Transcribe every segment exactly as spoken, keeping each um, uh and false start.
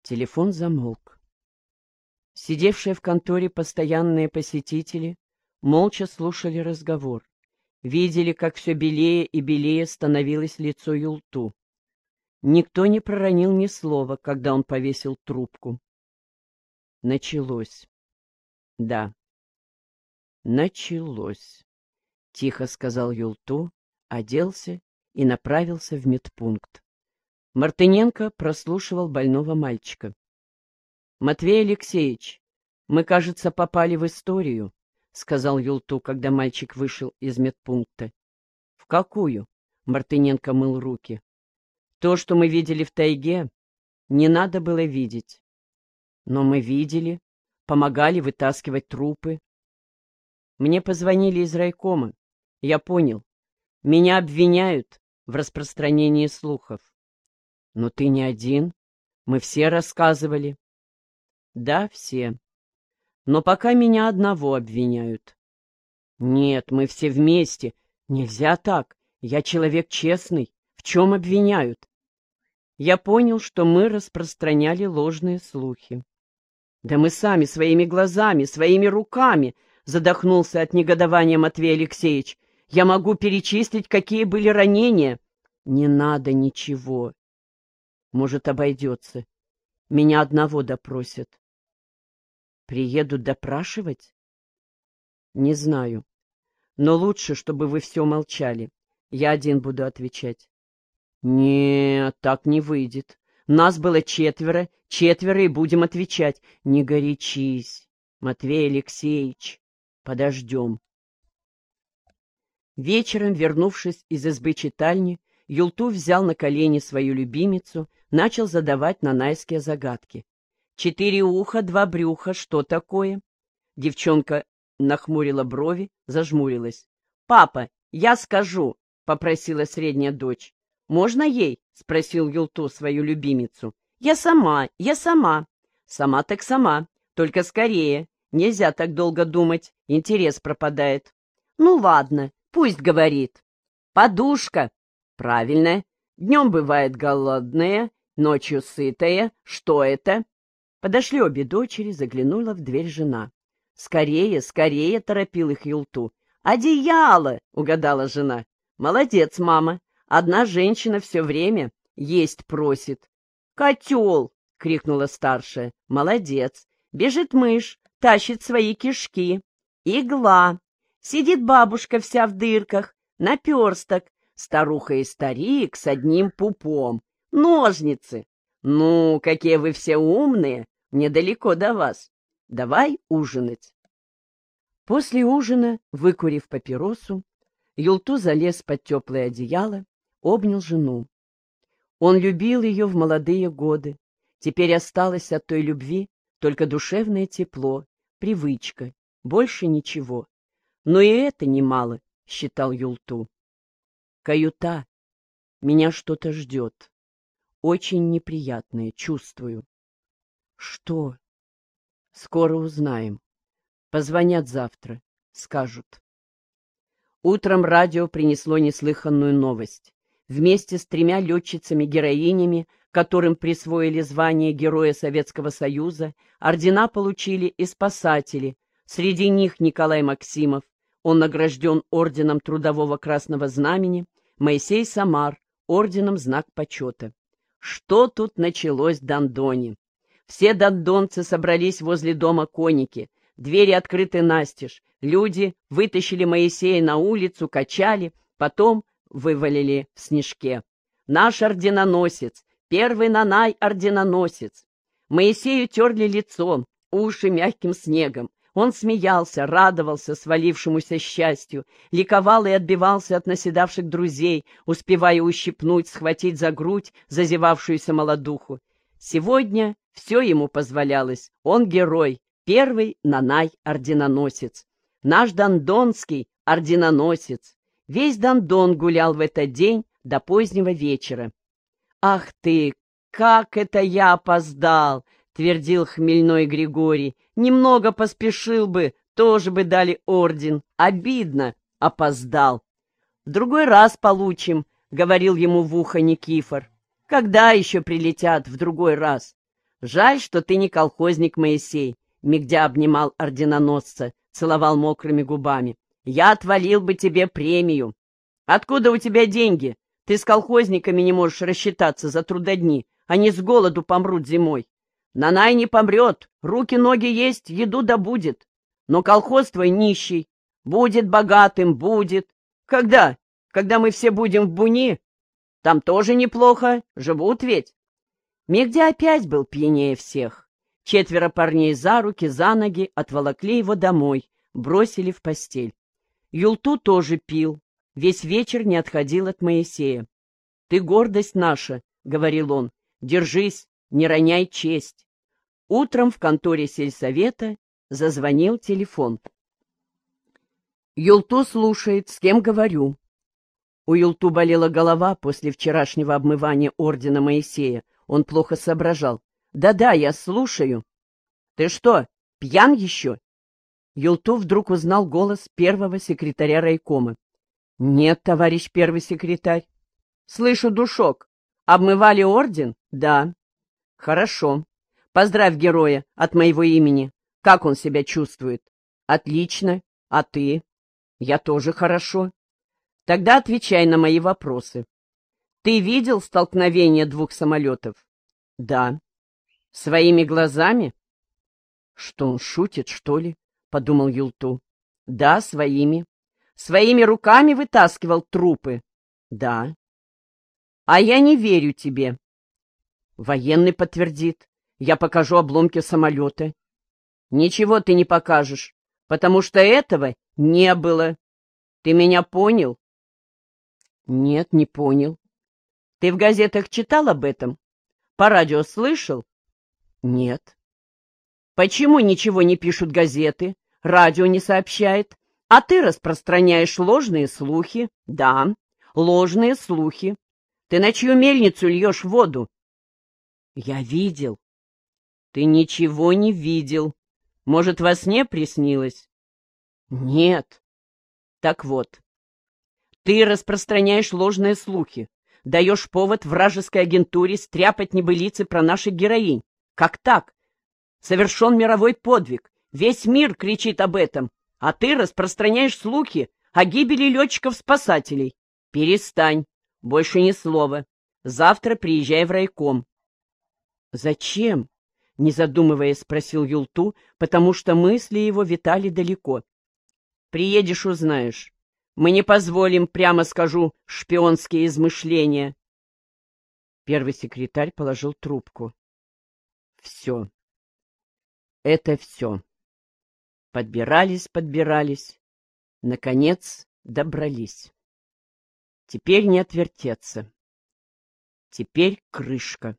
Телефон замолк. Сидевшие в конторе постоянные посетители молча слушали разговор, видели, как все белее и белее становилось лицо Юлту. Никто не проронил ни слова, когда он повесил трубку. Началось. Да, началось, — тихо сказал Юлту, оделся и направился в медпункт. Мартыненко прослушивал больного мальчика. — Матвей Алексеевич, мы, кажется, попали в историю, — сказал Юлту, когда мальчик вышел из медпункта. — В какую? — Мартыненко мыл руки. — То, что мы видели в тайге, не надо было видеть. Но мы видели, помогали вытаскивать трупы. Мне позвонили из райкома. Я понял. Меня обвиняют в распространении слухов. Но ты не один. Мы все рассказывали. Да, все. Но пока меня одного обвиняют. Нет, мы все вместе. Нельзя так. Я человек честный. В чем обвиняют? Я понял, что мы распространяли ложные слухи. Да мы сами, своими глазами, своими руками, задохнулся от негодования Матвей Алексеевич. Я могу перечислить, какие были ранения. Не надо ничего. Может, обойдется. Меня одного допросят. Приедут допрашивать? Не знаю. Но лучше, чтобы вы все молчали. Я один буду отвечать. Нет, так не выйдет. Нас было четверо, четверо и будем отвечать. Не горячись, Матвей Алексеевич. Подождем. Вечером, вернувшись из избы читальни, Юлту взял на колени свою любимицу, начал задавать нанайские загадки. «Четыре уха, два брюха, что такое?» Девчонка нахмурила брови, зажмурилась. «Папа, я скажу», — попросила средняя дочь. «Можно ей?» — спросил Юлту свою любимицу. «Я сама, я сама». «Сама так сама, только скорее. Нельзя так долго думать, интерес пропадает». «Ну ладно, пусть говорит». «Подушка». «Правильно. Днем бывает голодная, ночью сытая. Что это?» Подошли обе дочери, заглянула в дверь жена. «Скорее, скорее!» — торопил их Юлту. «Одеяло!» — угадала жена. «Молодец, мама. Одна женщина все время есть просит». «Котел!» — крикнула старшая. «Молодец! Бежит мышь, тащит свои кишки. Игла! Сидит бабушка вся в дырках, наперсток, старуха и старик с одним пупом. Ножницы! Ну, какие вы все умные! Недалеко до вас. Давай ужинать». После ужина, выкурив папиросу, Юлту залез под теплое одеяло, обнял жену. Он любил ее в молодые годы. Теперь осталось от той любви только душевное тепло, привычка, больше ничего. Но и это немало, считал Юлту. Каюта. Меня что-то ждет. Очень неприятное, чувствую. Что? Скоро узнаем. Позвонят завтра, скажут. Утром радио принесло неслыханную новость. Вместе с тремя летчицами-героинями, которым присвоили звание Героя Советского Союза, ордена получили и спасатели. Среди них Николай Максимов. Он награжден орденом Трудового Красного Знамени, Моисей Самар орденом Знак Почета. Что тут началось в Дондоне? Все дондонцы собрались возле дома Коники. Двери открыты настежь. Люди вытащили Моисея на улицу, качали, потом вывалили в снежке. Наш орденоносец, первый Нанай-орденоносец. Моисею терли лицо, уши мягким снегом. Он смеялся, радовался свалившемуся счастью, ликовал и отбивался от наседавших друзей, успевая ущипнуть, схватить за грудь зазевавшуюся молодуху. Сегодня все ему позволялось. Он герой, первый Нанай-орденоносец. Наш дондонский орденоносец. Весь Дондон гулял в этот день до позднего вечера. «Ах ты, как это я опоздал!» — твердил хмельной Григорий. «Немного поспешил бы, тоже бы дали орден. Обидно, опоздал». «В другой раз получим», — говорил ему в ухо Никифор. «Когда еще прилетят в другой раз?» Жаль, что ты не колхозник, Моисей, — Мигдя обнимал орденоносца, целовал мокрыми губами. Я отвалил бы тебе премию. Откуда у тебя деньги? Ты с колхозниками не можешь рассчитаться за трудодни, они с голоду помрут зимой. Нанай не помрет, руки-ноги есть, еду добудет. Но колхоз твой нищий, будет богатым, будет. Когда? Когда мы все будем в буни? Там тоже неплохо, живут ведь. Мигдя опять был пьянее всех. Четверо парней за руки, за ноги отволокли его домой, бросили в постель. Юлту тоже пил, весь вечер не отходил от Моисея. — Ты гордость наша, — говорил он, — держись, не роняй честь. Утром в конторе сельсовета зазвонил телефон. Юлту слушает, с кем говорю. У Юлту болела голова после вчерашнего обмывания ордена Моисея. Он плохо соображал. «Да-да, я слушаю». «Ты что, пьян еще?» Юлту вдруг узнал голос первого секретаря райкома. «Нет, товарищ первый секретарь». «Слышу, душок. Обмывали орден?» «Да». «Хорошо. Поздравь героя от моего имени. Как он себя чувствует?» «Отлично. А ты?» «Я тоже хорошо». «Тогда отвечай на мои вопросы. Ты видел столкновение двух самолетов?» «Да». «Своими глазами?» «Что он шутит, что ли?» — подумал Юлту. «Да, своими». «Своими руками вытаскивал трупы?» «Да». «А я не верю тебе». «Военный подтвердит. Я покажу обломки самолета». «Ничего ты не покажешь, потому что этого не было. Ты меня понял?» «Нет, не понял». «Ты в газетах читал об этом? По радио слышал?» «Нет». «Почему ничего не пишут газеты, радио не сообщает, а ты распространяешь ложные слухи?» «Да, ложные слухи. Ты на чью мельницу льешь воду?» «Я видел». «Ты ничего не видел. Может, во сне приснилось?» «Нет». «Так вот, ты распространяешь ложные слухи, даешь повод вражеской агентуре стряпать небылицы про наших героинь. Как так? Совершен мировой подвиг, весь мир кричит об этом, а ты распространяешь слухи о гибели летчиков-спасателей. Перестань, больше ни слова. Завтра приезжай в райком». «Зачем?» — не задумываясь, спросил Юлту, потому что мысли его витали далеко. «Приедешь — узнаешь. Мы не позволим, прямо скажу, шпионские измышления». Первый секретарь положил трубку. Все. Это все. Подбирались, подбирались. Наконец добрались. Теперь не отвертеться. Теперь крышка.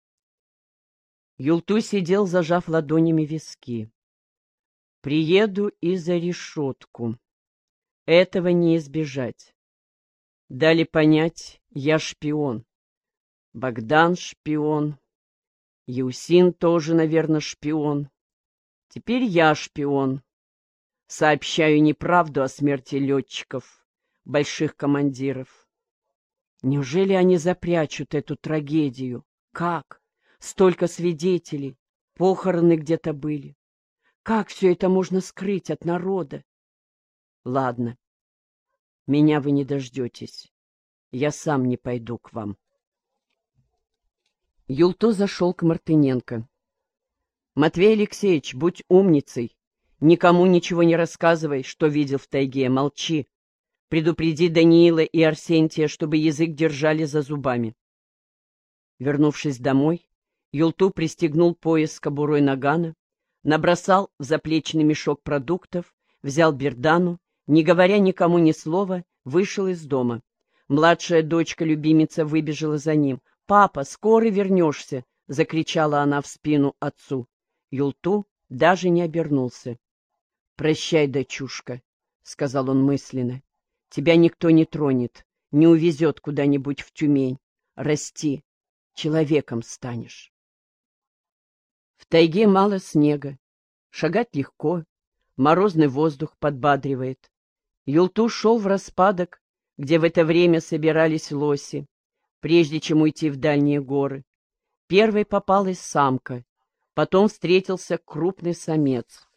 Юлту сидел, зажав ладонями виски. Приеду и за решетку. Этого не избежать. Дали понять, я шпион. Богдан шпион. Еусин тоже, наверное, шпион. Теперь я шпион. Сообщаю неправду о смерти летчиков, больших командиров. Неужели они запрячут эту трагедию? Как? Столько свидетелей, похороны где-то были. Как все это можно скрыть от народа? Ладно, меня вы не дождетесь. Я сам не пойду к вам. Юлту зашел к Мартыненко. Матвей Алексеевич, будь умницей. Никому ничего не рассказывай, что видел в тайге. Молчи. Предупреди Даниила и Арсентия, чтобы язык держали за зубами. Вернувшись домой, Юлту пристегнул пояс с кобурой нагана, набросал в заплечный мешок продуктов, взял бердану, не говоря никому ни слова, вышел из дома. Младшая дочка-любимица выбежала за ним. «Папа, скоро вернешься!» — закричала она в спину отцу. Юлту даже не обернулся. «Прощай, дочушка», — сказал он мысленно. «Тебя никто не тронет, не увезет куда-нибудь в Тюмень. Расти, человеком станешь». В тайге мало снега, шагать легко, морозный воздух подбадривает. Юлту шел в распадок, где в это время собирались лоси, прежде чем уйти в дальние горы. Первой попалась самка, Потом встретился крупный самец.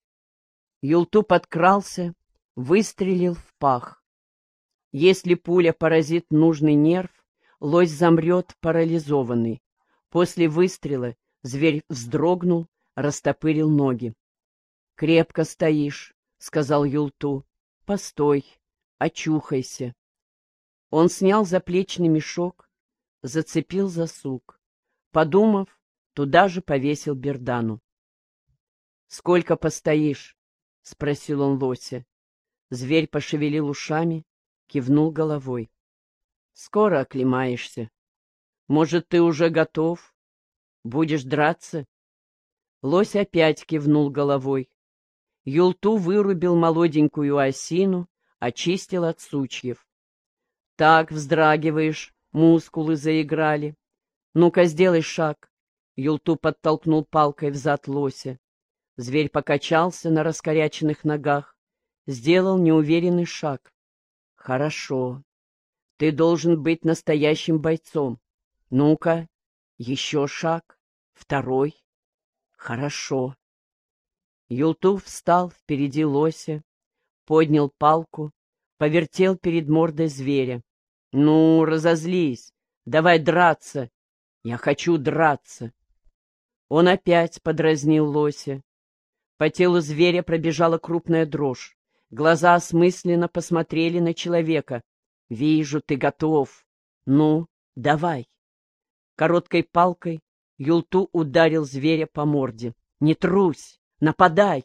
Юлту подкрался, выстрелил в пах. Если пуля поразит нужный нерв, лось замрет парализованный. После выстрела зверь вздрогнул, растопырил ноги. «Крепко стоишь», — сказал Юлту. «Постой, очухайся». Он снял заплечный мешок, зацепил за сук. Подумав, туда же повесил бердану. «Сколько постоишь?» — спросил он лося. Зверь пошевелил ушами, кивнул головой. «Скоро оклемаешься. Может, ты уже готов? Будешь драться?» Лось опять кивнул головой. Юлту вырубил молоденькую осину, очистил от сучьев. «Так вздрагиваешь, мускулы заиграли. Ну-ка, сделай шаг». Юлту подтолкнул палкой взад лося. Зверь покачался на раскоряченных ногах, сделал неуверенный шаг. «Хорошо. Ты должен быть настоящим бойцом. Ну-ка, еще шаг, второй. Хорошо». Юлту встал впереди лося, поднял палку, повертел перед мордой зверя. «Ну, разозлись, давай драться. Я хочу драться». Он опять подразнил лося. По телу зверя пробежала крупная дрожь. Глаза осмысленно посмотрели на человека. «Вижу, ты готов. Ну, давай». Короткой палкой Юлту ударил зверя по морде. «Не трусь! Нападай!»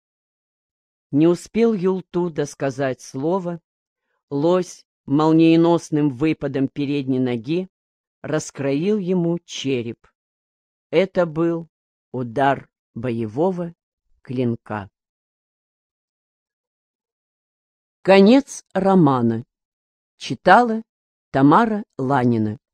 Не успел Юлту досказать слово. Лось молниеносным выпадом передней ноги раскроил ему череп. Это был удар боевого клинка. Конец романа. Читала Тамара Ланина.